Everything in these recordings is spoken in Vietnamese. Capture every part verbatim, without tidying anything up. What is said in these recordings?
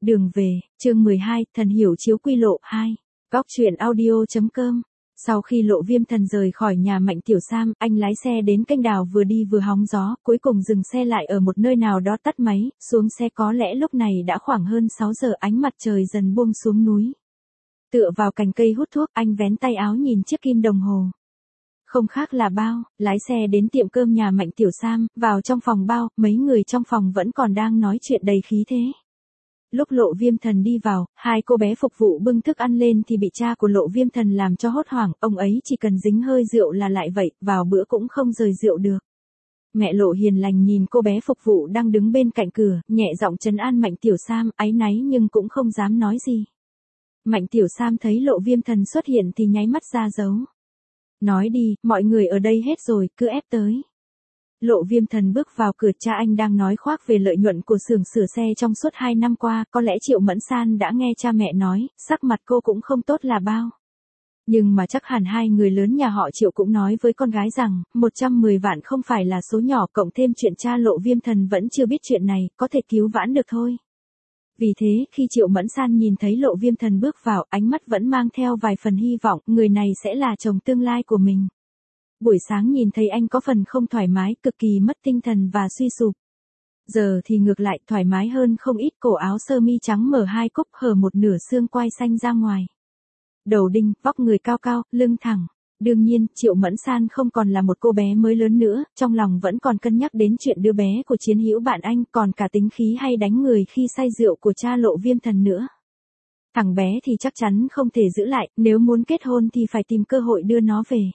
Đường về, chương mười hai, thần hiểu chiếu quy lộ hai. Góc truyện audio.com. Sau khi Lộ Viêm Thần rời khỏi nhà Mạnh Tiểu Sam, anh lái xe đến kênh đào vừa đi vừa hóng gió, cuối cùng dừng xe lại ở một nơi nào đó tắt máy, xuống xe có lẽ lúc này đã khoảng hơn sáu giờ, ánh mặt trời dần buông xuống núi. Tựa vào cành cây hút thuốc, anh vén tay áo nhìn chiếc kim đồng hồ. Không khác là bao, lái xe đến tiệm cơm nhà Mạnh Tiểu Sam, vào trong phòng bao, mấy người trong phòng vẫn còn đang nói chuyện đầy khí thế. Lúc Lộ Viêm Thần đi vào, hai cô bé phục vụ bưng thức ăn lên thì bị cha của Lộ Viêm Thần làm cho hốt hoảng, ông ấy chỉ cần dính hơi rượu là lại vậy, vào bữa cũng không rời rượu được. Mẹ Lộ hiền lành nhìn cô bé phục vụ đang đứng bên cạnh cửa, nhẹ giọng trấn an Mạnh Tiểu Sam, áy náy nhưng cũng không dám nói gì. Mạnh Tiểu Sam thấy Lộ Viêm Thần xuất hiện thì nháy mắt ra dấu. Nói đi, mọi người ở đây hết rồi, cứ ép tới. Lộ Viêm Thần bước vào cửa, cha anh đang nói khoác về lợi nhuận của xưởng sửa xe trong suốt hai năm qua, có lẽ Triệu Mẫn San đã nghe cha mẹ nói, sắc mặt cô cũng không tốt là bao. Nhưng mà chắc hẳn hai người lớn nhà họ Triệu cũng nói với con gái rằng, một trăm mười vạn không phải là số nhỏ, cộng thêm chuyện cha Lộ Viêm Thần vẫn chưa biết chuyện này, có thể cứu vãn được thôi. Vì thế, khi Triệu Mẫn San nhìn thấy Lộ Viêm Thần bước vào, ánh mắt vẫn mang theo vài phần hy vọng, người này sẽ là chồng tương lai của mình. Buổi sáng nhìn thấy anh có phần không thoải mái, cực kỳ mất tinh thần và suy sụp. Giờ thì ngược lại, thoải mái hơn không ít, cổ áo sơ mi trắng mở hai cúc, hở một nửa xương quai xanh ra ngoài. Đầu đinh, vóc người cao cao, lưng thẳng. Đương nhiên, Triệu Mẫn San không còn là một cô bé mới lớn nữa, trong lòng vẫn còn cân nhắc đến chuyện đứa bé của chiến hữu bạn anh, còn cả tính khí hay đánh người khi say rượu của cha Lộ Viêm Thần nữa. Thằng bé thì chắc chắn không thể giữ lại, nếu muốn kết hôn thì phải tìm cơ hội đưa nó về.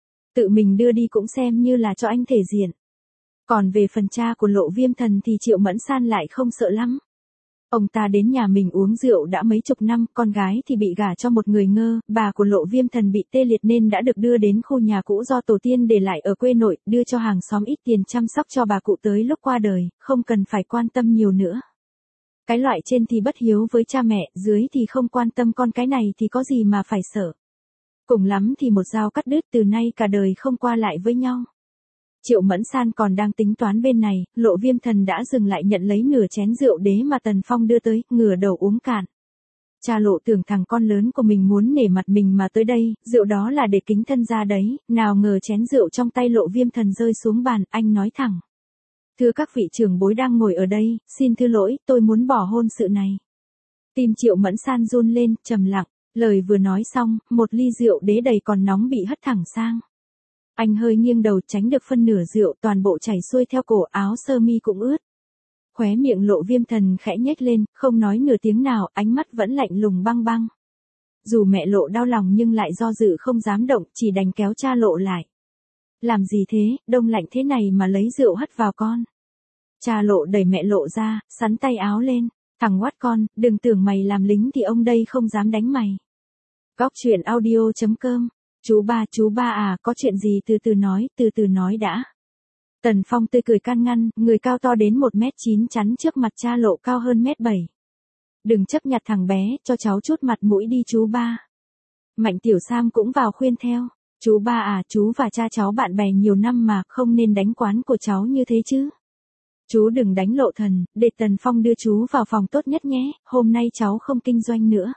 Tự mình đưa đi cũng xem như là cho anh thể diện. Còn về phần cha của Lộ Viêm Thần thì Triệu Mẫn San lại không sợ lắm. Ông ta đến nhà mình uống rượu đã mấy chục năm, con gái thì bị gả cho một người ngơ, bà của Lộ Viêm Thần bị tê liệt nên đã được đưa đến khu nhà cũ do tổ tiên để lại ở quê nội, đưa cho hàng xóm ít tiền chăm sóc cho bà cụ tới lúc qua đời, không cần phải quan tâm nhiều nữa. Cái loại trên thì bất hiếu với cha mẹ, dưới thì không quan tâm con cái này thì có gì mà phải sợ. Cùng lắm thì một dao cắt đứt, từ nay cả đời không qua lại với nhau. Triệu Mẫn San còn đang tính toán bên này, Lộ Viêm Thần đã dừng lại nhận lấy nửa chén rượu đế mà Tần Phong đưa tới, ngửa đầu uống cạn. Cha Lộ tưởng thằng con lớn của mình muốn nể mặt mình mà tới đây, rượu đó là để kính thân ra đấy, nào ngờ chén rượu trong tay Lộ Viêm Thần rơi xuống bàn, anh nói thẳng. Thưa các vị trưởng bối đang ngồi ở đây, xin thứ lỗi, tôi muốn bỏ hôn sự này. Tim Triệu Mẫn San run lên, trầm lặng. Lời vừa nói xong, một ly rượu đế đầy còn nóng bị hất thẳng sang. Anh hơi nghiêng đầu tránh được phân nửa rượu, toàn bộ chảy xuôi theo cổ, áo sơ mi cũng ướt. Khóe miệng Lộ Viêm Thần khẽ nhếch lên, không nói nửa tiếng nào, ánh mắt vẫn lạnh lùng băng băng. Dù mẹ Lộ đau lòng nhưng lại do dự không dám động, chỉ đành kéo cha Lộ lại. Làm gì thế, đông lạnh thế này mà lấy rượu hất vào con. Cha Lộ đẩy mẹ Lộ ra, sắn tay áo lên. Thằng oát con, đừng tưởng mày làm lính thì ông đây không dám đánh mày. Góc truyện audio.com. Chú ba, chú ba à, có chuyện gì từ từ nói, từ từ nói đã. Tần Phong tươi cười can ngăn, người cao to đến một mét chín chắn trước mặt cha Lộ cao hơn mét bảy. Đừng chấp nhặt thằng bé, cho cháu chút mặt mũi đi chú ba. Mạnh Tiểu Sam cũng vào khuyên theo. Chú ba à, chú và cha cháu bạn bè nhiều năm mà, không nên đánh quán của cháu như thế chứ. Chú đừng đánh Lộ Thần, để Tần Phong đưa chú vào phòng tốt nhất nhé, hôm nay cháu không kinh doanh nữa.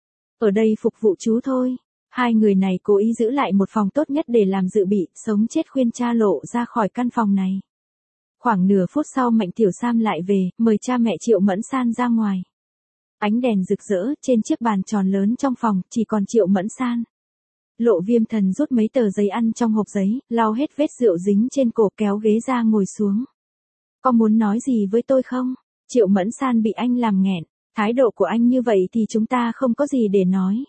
Ở đây phục vụ chú thôi. Hai người này cố ý giữ lại một phòng tốt nhất để làm dự bị, sống chết khuyên cha Lộ ra khỏi căn phòng này. Khoảng nửa phút sau Mạnh Tiểu Sam lại về, mời cha mẹ Triệu Mẫn San ra ngoài. Ánh đèn rực rỡ, trên chiếc bàn tròn lớn trong phòng, chỉ còn Triệu Mẫn San. Lộ Viêm Thần rút mấy tờ giấy ăn trong hộp giấy, lau hết vết rượu dính trên cổ, kéo ghế ra ngồi xuống. Có muốn nói gì với tôi không? Triệu Mẫn San bị anh làm nghẹn. Thái độ của anh như vậy thì chúng ta không có gì để nói.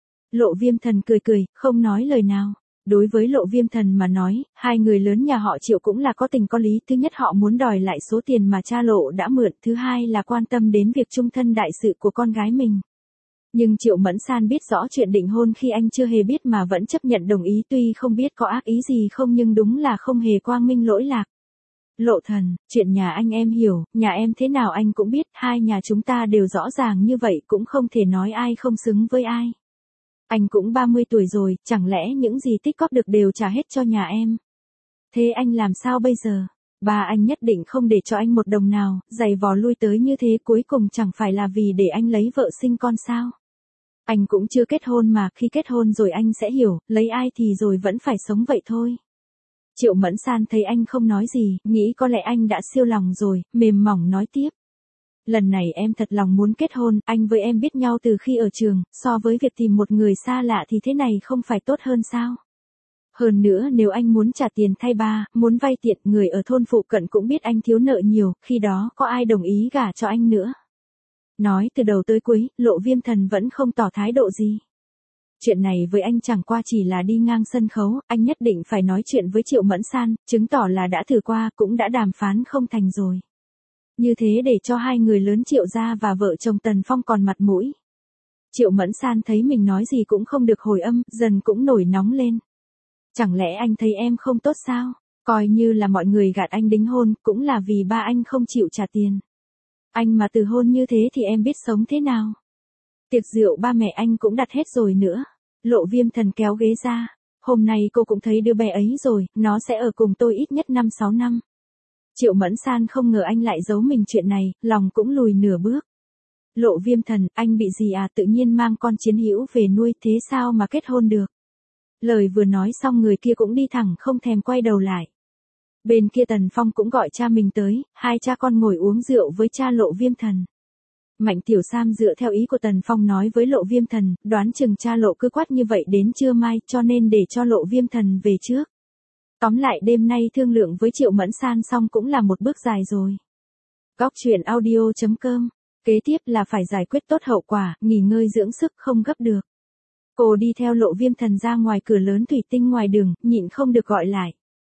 Lộ Viêm Thần cười cười, không nói lời nào. Đối với Lộ Viêm Thần mà nói, hai người lớn nhà họ Triệu cũng là có tình có lý. Thứ nhất họ muốn đòi lại số tiền mà cha Lộ đã mượn. Thứ hai là quan tâm đến việc chung thân đại sự của con gái mình. Nhưng Triệu Mẫn San biết rõ chuyện định hôn khi anh chưa hề biết mà vẫn chấp nhận đồng ý, tuy không biết có ác ý gì không nhưng đúng là không hề quang minh lỗi lạc. Lộ Thần, chuyện nhà anh em hiểu, nhà em thế nào anh cũng biết, hai nhà chúng ta đều rõ ràng như vậy, cũng không thể nói ai không xứng với ai. Anh cũng ba mươi tuổi rồi, chẳng lẽ những gì tích góp được đều trả hết cho nhà em? Thế anh làm sao bây giờ? Ba anh nhất định không để cho anh một đồng nào, giày vò lui tới như thế cuối cùng chẳng phải là vì để anh lấy vợ sinh con sao. Anh cũng chưa kết hôn mà, khi kết hôn rồi anh sẽ hiểu, lấy ai thì rồi vẫn phải sống vậy thôi. Triệu Mẫn San thấy anh không nói gì, nghĩ có lẽ anh đã siêu lòng rồi, mềm mỏng nói tiếp. Lần này em thật lòng muốn kết hôn, anh với em biết nhau từ khi ở trường, so với việc tìm một người xa lạ thì thế này không phải tốt hơn sao? Hơn nữa nếu anh muốn trả tiền thay ba, muốn vay tiền, người ở thôn phụ cận cũng biết anh thiếu nợ nhiều, khi đó có ai đồng ý gả cho anh nữa. Nói từ đầu tới cuối, Lộ Viêm Thần vẫn không tỏ thái độ gì. Chuyện này với anh chẳng qua chỉ là đi ngang sân khấu, anh nhất định phải nói chuyện với Triệu Mẫn San, chứng tỏ là đã thử qua, cũng đã đàm phán không thành rồi. Như thế để cho hai người lớn Triệu gia và vợ chồng Tần Phong còn mặt mũi. Triệu Mẫn San thấy mình nói gì cũng không được hồi âm, dần cũng nổi nóng lên. Chẳng lẽ anh thấy em không tốt sao? Coi như là mọi người gạt anh đính hôn, cũng là vì ba anh không chịu trả tiền. Anh mà từ hôn như thế thì em biết sống thế nào? Tiệc rượu ba mẹ anh cũng đặt hết rồi nữa. Lộ Viêm Thần kéo ghế ra. Hôm nay cô cũng thấy đứa bé ấy rồi, nó sẽ ở cùng tôi ít nhất năm sáu năm. Triệu Mẫn San không ngờ anh lại giấu mình chuyện này, lòng cũng lùi nửa bước. Lộ Viêm Thần, anh bị gì à, tự nhiên mang con chiến hữu về nuôi, thế sao mà kết hôn được? Lời vừa nói xong người kia cũng đi thẳng không thèm quay đầu lại. Bên kia Tần Phong cũng gọi cha mình tới, hai cha con ngồi uống rượu với cha Lộ Viêm Thần. Mạnh Tiểu Sam dựa theo ý của Tần Phong nói với Lộ Viêm Thần, đoán chừng cha Lộ cứ quát như vậy đến trưa mai, cho nên để cho Lộ Viêm Thần về trước. Tóm lại đêm nay thương lượng với Triệu Mẫn San xong cũng là một bước dài rồi. Góc truyện audio chấm com. Kế tiếp là phải giải quyết tốt hậu quả, nghỉ ngơi dưỡng sức không gấp được. Cô đi theo Lộ Viêm Thần ra ngoài cửa lớn thủy tinh ngoài đường, nhịn không được gọi lại.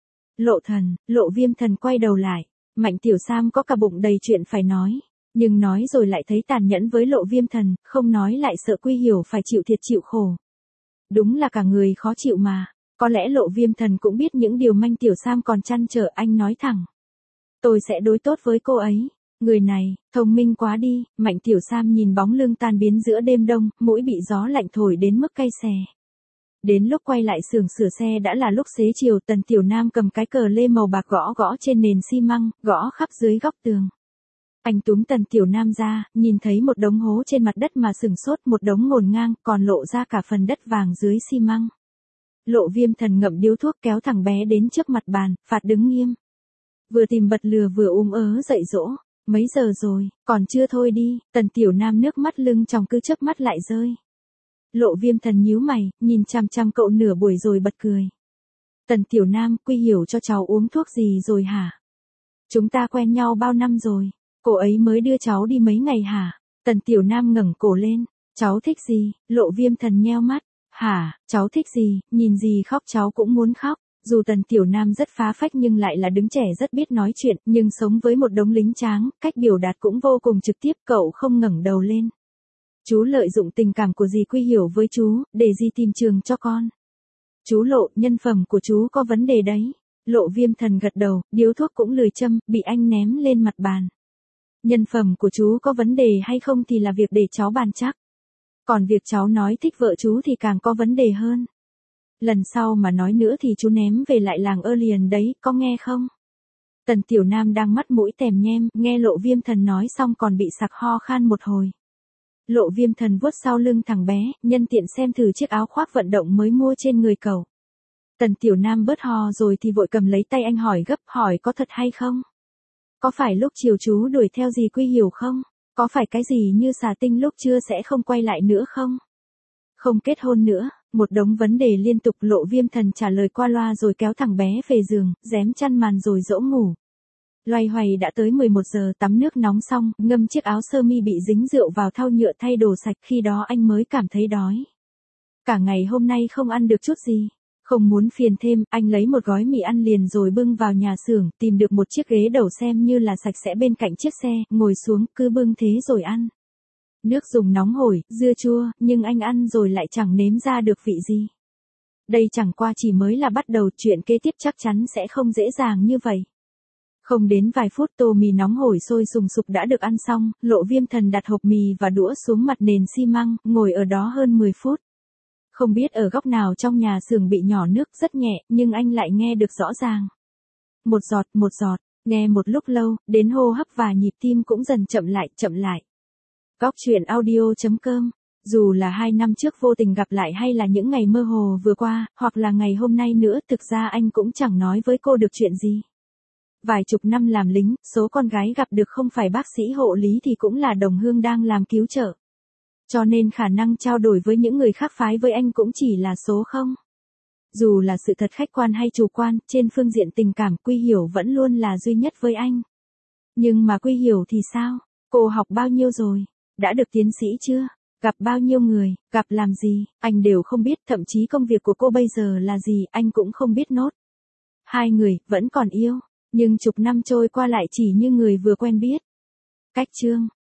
Lộ Thần, Lộ Viêm Thần quay đầu lại. Mạnh Tiểu Sam có cả bụng đầy chuyện phải nói. Nhưng nói rồi lại thấy tàn nhẫn với Lộ Viêm Thần, không nói lại sợ Quy Hiểu phải chịu thiệt chịu khổ. Đúng là cả người khó chịu mà. Có lẽ Lộ Viêm Thần cũng biết những điều Mạnh Tiểu Sam còn trăn trở, anh nói thẳng. Tôi sẽ đối tốt với cô ấy. Người này, thông minh quá đi. Mạnh Tiểu Sam nhìn bóng lưng tan biến giữa đêm đông, mũi bị gió lạnh thổi đến mức cay xè. Đến lúc quay lại xưởng sửa xe đã là lúc xế chiều, Tần Tiểu Nam cầm cái cờ lê màu bạc gõ gõ trên nền xi măng, gõ khắp dưới góc tường. Anh túm Tần Tiểu Nam ra, nhìn thấy một đống hố trên mặt đất mà sừng sốt, một đống ngổn ngang, còn lộ ra cả phần đất vàng dưới xi măng. Lộ Viêm Thần ngậm điếu thuốc kéo thằng bé đến trước mặt bàn, phạt đứng nghiêm. Vừa tìm bật lừa vừa ôm ớ dạy dỗ. Mấy giờ rồi, còn chưa thôi đi. Tần Tiểu Nam nước mắt lưng tròng cứ chớp mắt lại rơi. Lộ Viêm Thần nhíu mày, nhìn chằm chằm cậu nửa buổi rồi bật cười. Tần Tiểu Nam, Quy Hiểu cho cháu uống thuốc gì rồi hả? Chúng ta quen nhau bao năm rồi, cô ấy mới đưa cháu đi mấy ngày hả? Tần Tiểu Nam ngẩng cổ lên. Cháu thích gì? Lộ Viêm Thần nheo mắt. Hả, cháu thích gì? Nhìn gì khóc cháu cũng muốn khóc. Dù Tần Tiểu Nam rất phá phách nhưng lại là đứa trẻ rất biết nói chuyện, nhưng sống với một đống lính tráng, cách biểu đạt cũng vô cùng trực tiếp, cậu không ngẩng đầu lên. Chú lợi dụng tình cảm của dì Quy Hiểu với chú, để dì tìm trường cho con. Chú Lộ, nhân phẩm của chú có vấn đề đấy. Lộ Viêm Thần gật đầu, điếu thuốc cũng lười châm, bị anh ném lên mặt bàn. Nhân phẩm của chú có vấn đề hay không thì là việc để cháu bàn chắc. Còn việc cháu nói thích vợ chú thì càng có vấn đề hơn. Lần sau mà nói nữa thì chú ném về lại làng ơ liền đấy, có nghe không? Tần Tiểu Nam đang mắt mũi tèm nhem, nghe Lộ Viêm Thần nói xong còn bị sặc ho khan một hồi. Lộ Viêm Thần vuốt sau lưng thằng bé, nhân tiện xem thử chiếc áo khoác vận động mới mua trên người cậu. Tần Tiểu Nam bớt ho rồi thì vội cầm lấy tay anh hỏi gấp, hỏi có thật hay không? Có phải lúc chiều chú đuổi theo dì Quy Hiểu không? Có phải cái gì như xà tinh lúc trưa sẽ không quay lại nữa không? Không kết hôn nữa. Một đống vấn đề liên tục. Lộ Viêm Thần trả lời qua loa rồi kéo thằng bé về giường, rém chăn màn rồi dỗ ngủ. Loay hoay đã tới mười một giờ, tắm nước nóng xong, ngâm chiếc áo sơ mi bị dính rượu vào thau nhựa thay đồ sạch, khi đó anh mới cảm thấy đói. Cả ngày hôm nay không ăn được chút gì. Không muốn phiền thêm, anh lấy một gói mì ăn liền rồi bưng vào nhà xưởng, tìm được một chiếc ghế đầu xem như là sạch sẽ bên cạnh chiếc xe, ngồi xuống, cứ bưng thế rồi ăn. Nước dùng nóng hổi, dưa chua, nhưng anh ăn rồi lại chẳng nếm ra được vị gì. Đây chẳng qua chỉ mới là bắt đầu, chuyện kế tiếp chắc chắn sẽ không dễ dàng như vậy. Không đến vài phút tô mì nóng hổi sôi sùng sục đã được ăn xong, Lộ Viêm Thần đặt hộp mì và đũa xuống mặt nền xi măng, ngồi ở đó hơn mười phút. Không biết ở góc nào trong nhà xưởng bị nhỏ nước rất nhẹ, nhưng anh lại nghe được rõ ràng. Một giọt, một giọt, Nghe một lúc lâu, đến hô hấp và nhịp tim cũng dần chậm lại, chậm lại. Góc truyện audio.com. Dù là hai năm trước vô tình gặp lại hay là những ngày mơ hồ vừa qua, hoặc là ngày hôm nay nữa, thực ra anh cũng chẳng nói với cô được chuyện gì. Vài chục năm làm lính, số con gái gặp được không phải bác sĩ hộ lý thì cũng là đồng hương đang làm cứu trợ. Cho nên khả năng trao đổi với những người khác phái với anh cũng chỉ là số không. Dù là sự thật khách quan hay chủ quan, trên phương diện tình cảm, Quy Hiểu vẫn luôn là duy nhất với anh. Nhưng mà Quy Hiểu thì sao? Cô học bao nhiêu rồi? Đã được tiến sĩ chưa? Gặp bao nhiêu người? Gặp làm gì? Anh đều không biết, thậm chí công việc của cô bây giờ là gì, anh cũng không biết nốt. Hai người, vẫn còn yêu, nhưng chục năm trôi qua lại chỉ như người vừa quen biết. Cách chương